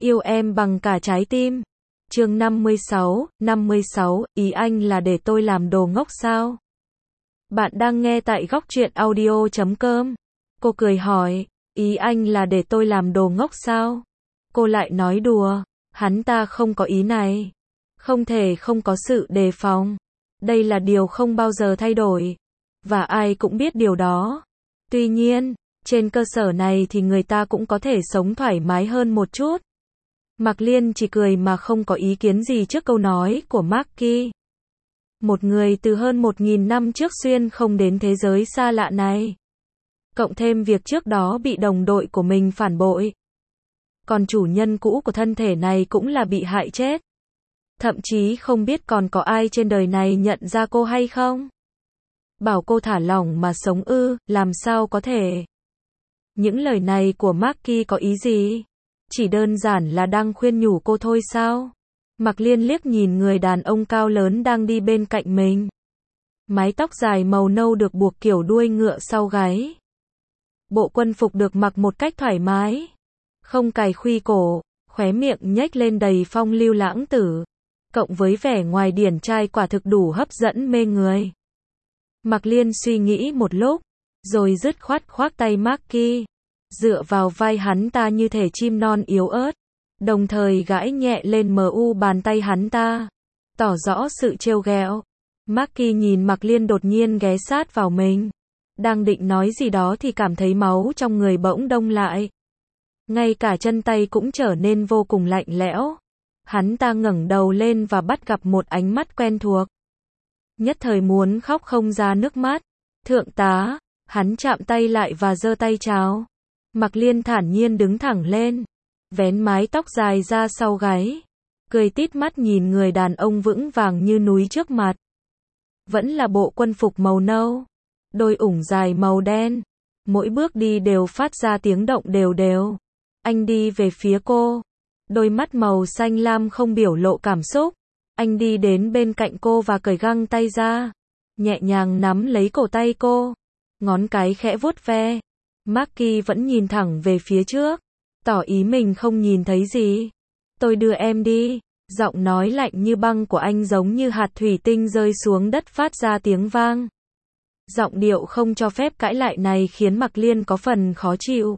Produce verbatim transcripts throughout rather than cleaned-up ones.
Yêu em bằng cả trái tim. Chương năm mươi sáu, năm mươi sáu, ý anh là để tôi làm đồ ngốc sao? Bạn đang nghe tại góc truyện audio chấm com. Cô cười hỏi, ý anh là để tôi làm đồ ngốc sao? Cô lại nói đùa, hắn ta không có ý này. Không thể không có sự đề phòng. Đây là điều không bao giờ thay đổi. Và ai cũng biết điều đó. Tuy nhiên, trên cơ sở này thì người ta cũng có thể sống thoải mái hơn một chút. Mạc Liên chỉ cười mà không có ý kiến gì trước câu nói của Maki. Một người từ hơn một nghìn năm trước xuyên không đến thế giới xa lạ này. Cộng thêm việc trước đó bị đồng đội của mình phản bội. Còn chủ nhân cũ của thân thể này cũng là bị hại chết. Thậm chí không biết còn có ai trên đời này nhận ra cô hay không. Bảo cô thả lỏng mà sống ư, làm sao có thể. Những lời này của Maki có ý gì? Chỉ đơn giản là đang khuyên nhủ cô thôi sao? Mạc Liên liếc nhìn người đàn ông cao lớn đang đi bên cạnh mình. Mái tóc dài màu nâu được buộc kiểu đuôi ngựa sau gáy. Bộ quân phục được mặc một cách thoải mái. Không cài khuy cổ, khóe miệng nhếch lên đầy phong lưu lãng tử. Cộng với vẻ ngoài điển trai quả thực đủ hấp dẫn mê người. Mạc Liên suy nghĩ một lúc, rồi dứt khoát khoác tay Maki. Dựa vào vai hắn ta như thể chim non yếu ớt. Đồng thời gãi nhẹ lên mờ u bàn tay hắn ta. Tỏ rõ sự trêu ghẹo. Maki nhìn Mạc Liên đột nhiên ghé sát vào mình. Đang định nói gì đó thì cảm thấy máu trong người bỗng đông lại. Ngay cả chân tay cũng trở nên vô cùng lạnh lẽo. Hắn ta ngẩng đầu lên và bắt gặp một ánh mắt quen thuộc. Nhất thời muốn khóc không ra nước mắt. Thượng tá, hắn chạm tay lại và giơ tay chào. Mạc Liên thản nhiên đứng thẳng lên. Vén mái tóc dài ra sau gáy. Cười tít mắt nhìn người đàn ông vững vàng như núi trước mặt. Vẫn là bộ quân phục màu nâu. Đôi ủng dài màu đen. Mỗi bước đi đều phát ra tiếng động đều đều. Anh đi về phía cô. Đôi mắt màu xanh lam không biểu lộ cảm xúc. Anh đi đến bên cạnh cô và cởi găng tay ra. Nhẹ nhàng nắm lấy cổ tay cô. Ngón cái khẽ vuốt ve. Maki vẫn nhìn thẳng về phía trước. Tỏ ý mình không nhìn thấy gì. Tôi đưa em đi. Giọng nói lạnh như băng của anh giống như hạt thủy tinh rơi xuống đất phát ra tiếng vang. Giọng điệu không cho phép cãi lại này khiến Mạc Liên có phần khó chịu.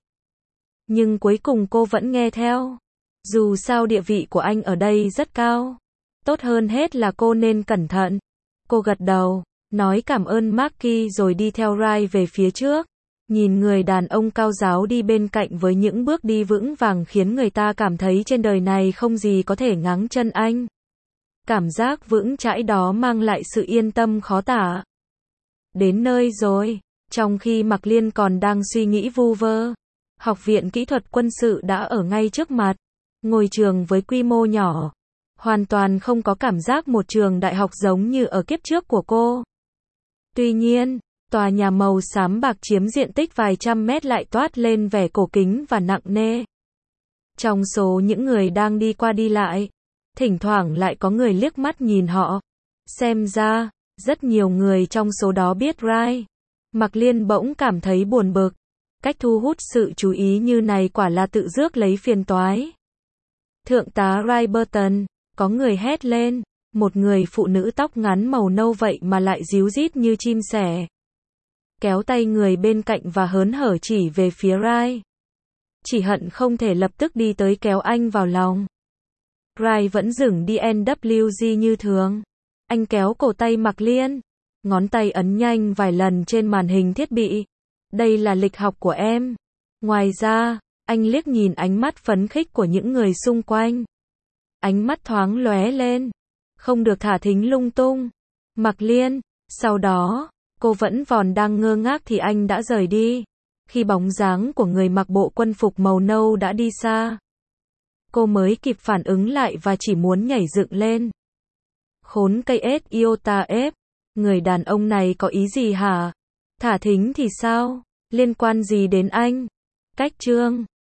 Nhưng cuối cùng cô vẫn nghe theo. Dù sao địa vị của anh ở đây rất cao. Tốt hơn hết là cô nên cẩn thận. Cô gật đầu, nói cảm ơn Maki rồi đi theo Rai về phía trước. Nhìn người đàn ông cao ráo đi bên cạnh với những bước đi vững vàng khiến người ta cảm thấy trên đời này không gì có thể ngáng chân anh. Cảm giác vững chãi đó mang lại sự yên tâm khó tả. Đến nơi rồi, trong khi Mạc Liên còn đang suy nghĩ vu vơ, Học viện Kỹ thuật Quân sự đã ở ngay trước mặt. Ngôi trường với quy mô nhỏ, hoàn toàn không có cảm giác một trường đại học giống như ở kiếp trước của cô. Tuy nhiên, tòa nhà màu xám bạc chiếm diện tích vài trăm mét lại toát lên vẻ cổ kính và nặng nề. Trong số những người đang đi qua đi lại, thỉnh thoảng lại có người liếc mắt nhìn họ. Xem ra, rất nhiều người trong số đó biết Rai. Mạc Liên bỗng cảm thấy buồn bực. Cách thu hút sự chú ý như này quả là tự rước lấy phiền toái. Thượng tá Rai Burton, có người hét lên. Một người phụ nữ tóc ngắn màu nâu vậy mà lại ríu rít như chim sẻ. Kéo tay người bên cạnh và hớn hở chỉ về phía Rai. Chỉ hận không thể lập tức đi tới kéo anh vào lòng. Rai vẫn dừng đi en vê giê như thường. Anh kéo cổ tay Mạc Liên. Ngón tay ấn nhanh vài lần trên màn hình thiết bị. Đây là lịch học của em. Ngoài ra, anh liếc nhìn ánh mắt phấn khích của những người xung quanh. Ánh mắt thoáng lóe lên. Không được thả thính lung tung. Mạc Liên, sau đó, cô vẫn còn đang ngơ ngác thì anh đã rời đi. Khi bóng dáng của người mặc bộ quân phục màu nâu đã đi xa, cô mới kịp phản ứng lại và chỉ muốn nhảy dựng lên. Khốn cây ếch iota ép, người đàn ông này có ý gì hả? Thả thính thì sao? Liên quan gì đến anh? Cách chương